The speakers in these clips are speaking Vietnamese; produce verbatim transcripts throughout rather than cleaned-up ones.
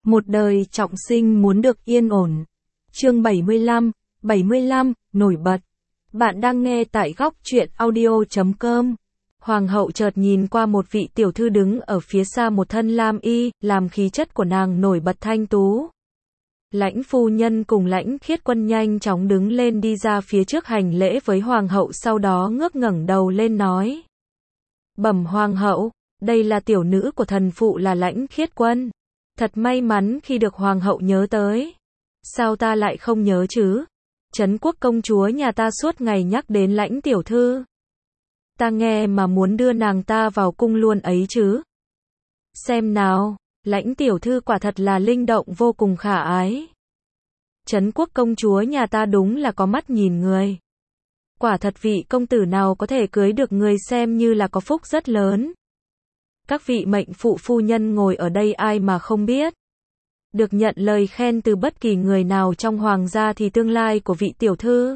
Một đời trọng sinh muốn được yên ổn. Chương bảy mươi lăm, bảy mươi lăm, nổi bật. Bạn đang nghe tại góc truyện audio chấm com. Hoàng hậu chợt nhìn qua một vị tiểu thư đứng ở phía xa một thân lam y, làm khí chất của nàng nổi bật thanh tú. Lãnh phu nhân cùng Lãnh Khiết Quân nhanh chóng đứng lên đi ra phía trước hành lễ với hoàng hậu, sau đó ngước ngẩng đầu lên nói: Bẩm hoàng hậu, đây là tiểu nữ của thần phụ là Lãnh Khiết Quân. Thật may mắn khi được hoàng hậu nhớ tới. Sao ta lại không nhớ chứ? Trấn quốc công chúa nhà ta suốt ngày nhắc đến Lãnh tiểu thư. Ta nghe mà muốn đưa nàng ta vào cung luôn ấy chứ. Xem nào, Lãnh tiểu thư quả thật là linh động vô cùng khả ái. Trấn quốc công chúa nhà ta đúng là có mắt nhìn người. Quả thật vị công tử nào có thể cưới được người xem như là có phúc rất lớn. Các vị mệnh phụ phu nhân ngồi ở đây ai mà không biết. Được nhận lời khen từ bất kỳ người nào trong hoàng gia thì tương lai của vị tiểu thư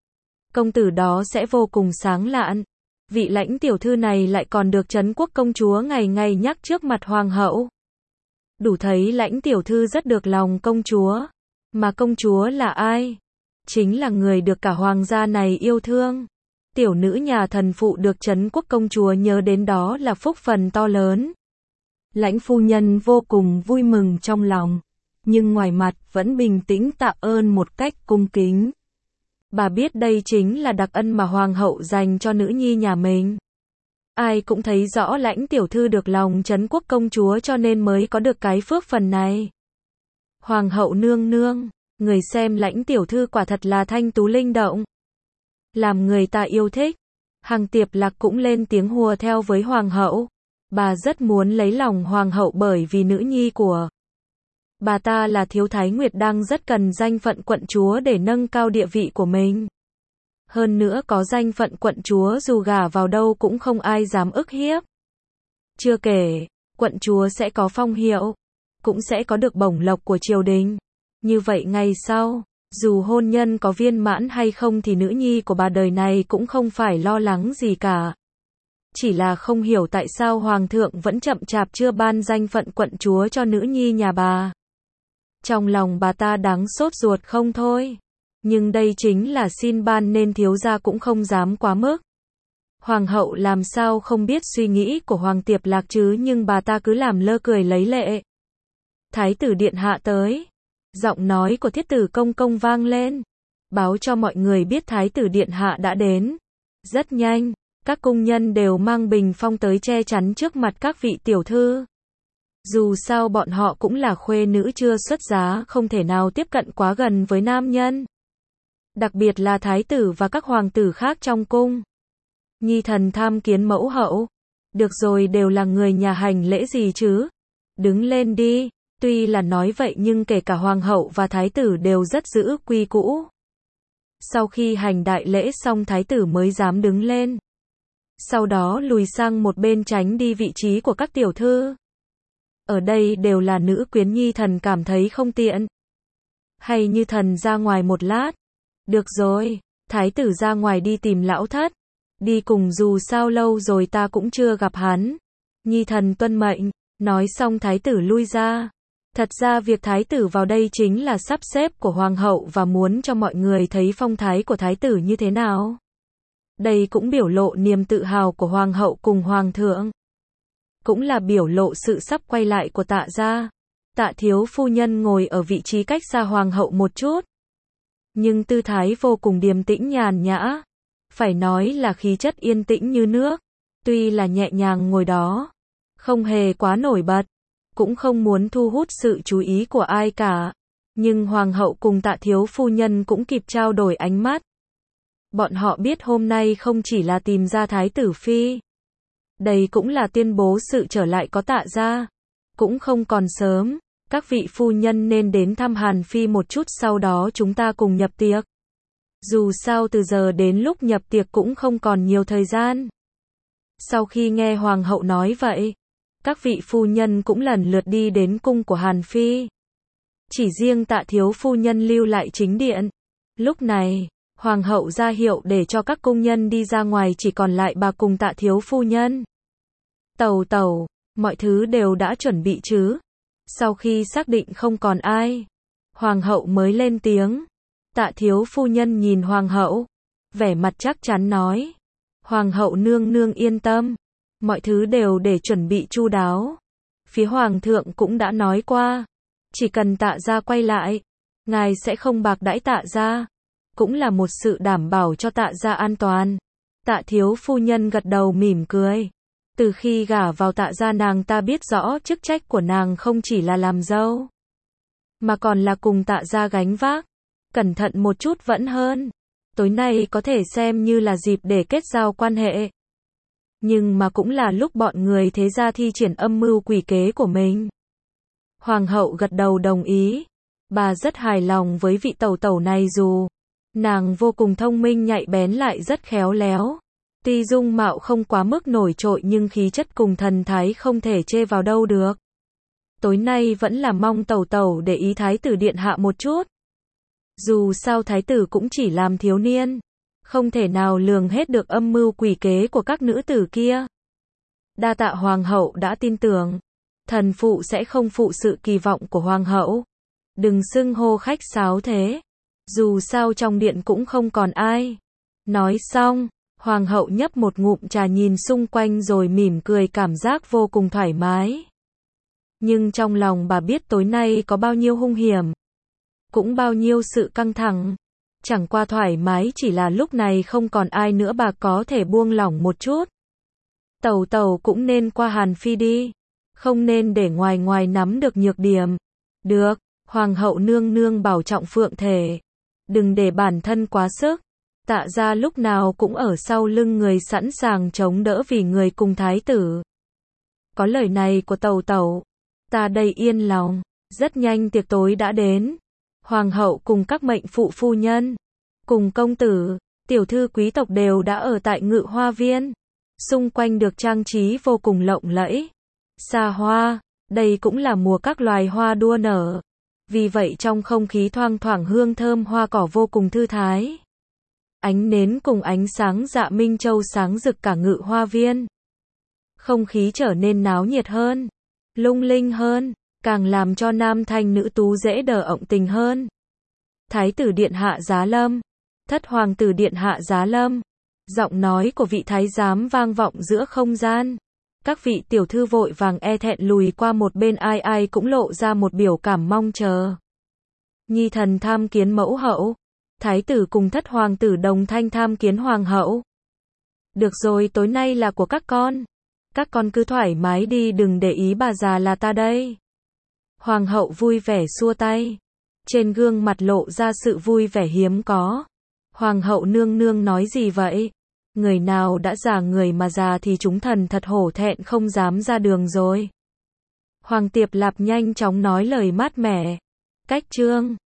công tử đó sẽ vô cùng sáng lạn. Vị Lãnh tiểu thư này lại còn được Trấn quốc công chúa ngày ngày nhắc trước mặt hoàng hậu. Đủ thấy Lãnh tiểu thư rất được lòng công chúa. Mà công chúa là ai? Chính là người được cả hoàng gia này yêu thương. Tiểu nữ nhà thần phụ được Trấn quốc công chúa nhớ đến đó là phúc phần to lớn. Lãnh phu nhân vô cùng vui mừng trong lòng, nhưng ngoài mặt vẫn bình tĩnh tạ ơn một cách cung kính. Bà biết đây chính là đặc ân mà hoàng hậu dành cho nữ nhi nhà mình. Ai cũng thấy rõ Lãnh tiểu thư được lòng Trấn quốc công chúa cho nên mới có được cái phước phần này. Hoàng hậu nương nương, người xem Lãnh tiểu thư quả thật là thanh tú linh động, làm người ta yêu thích. Hằng Tiệp Lạc cũng lên tiếng hùa theo với hoàng hậu. Bà rất muốn lấy lòng hoàng hậu bởi vì nữ nhi của bà ta là Thiếu Thái Nguyệt đang rất cần danh phận quận chúa để nâng cao địa vị của mình. Hơn nữa có danh phận quận chúa dù gả vào đâu cũng không ai dám ức hiếp. Chưa kể, quận chúa sẽ có phong hiệu, cũng sẽ có được bổng lộc của triều đình. Như vậy ngày sau, dù hôn nhân có viên mãn hay không thì nữ nhi của bà đời này cũng không phải lo lắng gì cả. Chỉ là không hiểu tại sao hoàng thượng vẫn chậm chạp chưa ban danh phận quận chúa cho nữ nhi nhà bà. Trong lòng bà ta đáng sốt ruột không thôi. Nhưng đây chính là xin ban nên thiếu gia cũng không dám quá mức. Hoàng hậu làm sao không biết suy nghĩ của Hoàng Tiệp Lạc chứ, nhưng bà ta cứ làm lơ cười lấy lệ. Thái tử điện hạ tới. Giọng nói của Thiết tử công công vang lên, báo cho mọi người biết Thái tử điện hạ đã đến. Rất nhanh, các cung nhân đều mang bình phong tới che chắn trước mặt các vị tiểu thư. Dù sao bọn họ cũng là khuê nữ chưa xuất giá, không thể nào tiếp cận quá gần với nam nhân. Đặc biệt là thái tử và các hoàng tử khác trong cung. Nhi thần tham kiến mẫu hậu. Được rồi, đều là người nhà, hành lễ gì chứ? Đứng lên đi. Tuy là nói vậy nhưng kể cả hoàng hậu và thái tử đều rất giữ quy cũ. Sau khi hành đại lễ xong thái tử mới dám đứng lên. Sau đó lùi sang một bên tránh đi vị trí của các tiểu thư. Ở đây đều là nữ quyến, nhi thần cảm thấy không tiện. Hay như thần ra ngoài một lát? Được rồi, thái tử ra ngoài đi tìm lão thất. Đi cùng, dù sao lâu rồi ta cũng chưa gặp hắn. Nhi thần tuân mệnh. Nói xong thái tử lui ra. Thật ra việc thái tử vào đây chính là sắp xếp của hoàng hậu và muốn cho mọi người thấy phong thái của thái tử như thế nào. Đây cũng biểu lộ niềm tự hào của hoàng hậu cùng hoàng thượng. Cũng là biểu lộ sự sắp quay lại của Tạ gia. Tạ thiếu phu nhân ngồi ở vị trí cách xa hoàng hậu một chút. Nhưng tư thái vô cùng điềm tĩnh nhàn nhã. Phải nói là khí chất yên tĩnh như nước. Tuy là nhẹ nhàng ngồi đó, không hề quá nổi bật, cũng không muốn thu hút sự chú ý của ai cả. Nhưng hoàng hậu cùng Tạ thiếu phu nhân cũng kịp trao đổi ánh mắt. Bọn họ biết hôm nay không chỉ là tìm ra thái tử phi. Đây cũng là tuyên bố sự trở lại có Tạ gia. Cũng không còn sớm, các vị phu nhân nên đến thăm Hàn phi một chút, sau đó chúng ta cùng nhập tiệc. Dù sao từ giờ đến lúc nhập tiệc cũng không còn nhiều thời gian. Sau khi nghe hoàng hậu nói vậy, các vị phu nhân cũng lần lượt đi đến cung của Hàn phi. Chỉ riêng Tạ thiếu phu nhân lưu lại chính điện. Lúc này, hoàng hậu ra hiệu để cho các cung nhân đi ra ngoài, chỉ còn lại bà cùng Tạ thiếu phu nhân. Tẩu tẩu, mọi thứ đều đã chuẩn bị chứ? Sau khi xác định không còn ai, hoàng hậu mới lên tiếng. Tạ thiếu phu nhân nhìn hoàng hậu, vẻ mặt chắc chắn nói. Hoàng hậu nương nương yên tâm, mọi thứ đều để chuẩn bị chu đáo. Phía hoàng thượng cũng đã nói qua, chỉ cần Tạ gia quay lại, ngài sẽ không bạc đãi Tạ gia, cũng là một sự đảm bảo cho Tạ gia an toàn. Tạ thiếu phu nhân gật đầu mỉm cười. Từ khi gả vào Tạ gia nàng ta biết rõ chức trách của nàng không chỉ là làm dâu, mà còn là cùng Tạ gia gánh vác. Cẩn thận một chút vẫn hơn. Tối nay có thể xem như là dịp để kết giao quan hệ. Nhưng mà cũng là lúc bọn người thế gia thi triển âm mưu quỷ kế của mình. Hoàng hậu gật đầu đồng ý. Bà rất hài lòng với vị tẩu tẩu này dù nàng vô cùng thông minh nhạy bén lại rất khéo léo. Tuy dung mạo không quá mức nổi trội nhưng khí chất cùng thần thái không thể chê vào đâu được. Tối nay vẫn là mong tẩu tẩu để ý thái tử điện hạ một chút. Dù sao thái tử cũng chỉ làm thiếu niên, không thể nào lường hết được âm mưu quỷ kế của các nữ tử kia. Đa tạ hoàng hậu đã tin tưởng, thần phụ sẽ không phụ sự kỳ vọng của hoàng hậu. Đừng xưng hô khách sáo thế, dù sao trong điện cũng không còn ai. Nói xong, hoàng hậu nhấp một ngụm trà nhìn xung quanh rồi mỉm cười cảm giác vô cùng thoải mái. Nhưng trong lòng bà biết tối nay có bao nhiêu hung hiểm, cũng bao nhiêu sự căng thẳng. Chẳng qua thoải mái chỉ là lúc này không còn ai nữa bà có thể buông lỏng một chút. Tẩu tẩu cũng nên qua Hàn Phi đi, không nên để ngoài ngoài nắm được nhược điểm. Được, hoàng hậu nương nương bảo trọng phượng thể, đừng để bản thân quá sức. Tạ gia lúc nào cũng ở sau lưng người sẵn sàng chống đỡ vì người cùng thái tử. Có lời này của tẩu tẩu, ta đây yên lòng. Rất nhanh tiệc tối đã đến. Hoàng hậu cùng các mệnh phụ phu nhân, cùng công tử, tiểu thư quý tộc đều đã ở tại Ngự Hoa Viên. Xung quanh được trang trí vô cùng lộng lẫy, xa hoa, đây cũng là mùa các loài hoa đua nở. Vì vậy trong không khí thoang thoảng hương thơm hoa cỏ vô cùng thư thái. Ánh nến cùng ánh sáng dạ minh châu sáng rực cả Ngự Hoa Viên. Không khí trở nên náo nhiệt hơn, lung linh hơn, càng làm cho nam thanh nữ tú dễ đờ ộng tình hơn. Thái tử điện hạ giá lâm, thất hoàng tử điện hạ giá lâm. Giọng nói của vị thái giám vang vọng giữa không gian. Các vị tiểu thư vội vàng e thẹn lùi qua một bên, ai ai cũng lộ ra một biểu cảm mong chờ. Nhi thần tham kiến mẫu hậu. Thái tử cùng thất hoàng tử đồng thanh tham kiến hoàng hậu. Được rồi, tối nay là của các con. Các con cứ thoải mái đi, đừng để ý bà già là ta đây. Hoàng hậu vui vẻ xua tay. Trên gương mặt lộ ra sự vui vẻ hiếm có. Hoàng hậu nương nương nói gì vậy? Người nào đã già người mà già thì chúng thần thật hổ thẹn không dám ra đường rồi. Hoàng Tiệp Lạp nhanh chóng nói lời mát mẻ. Cách chương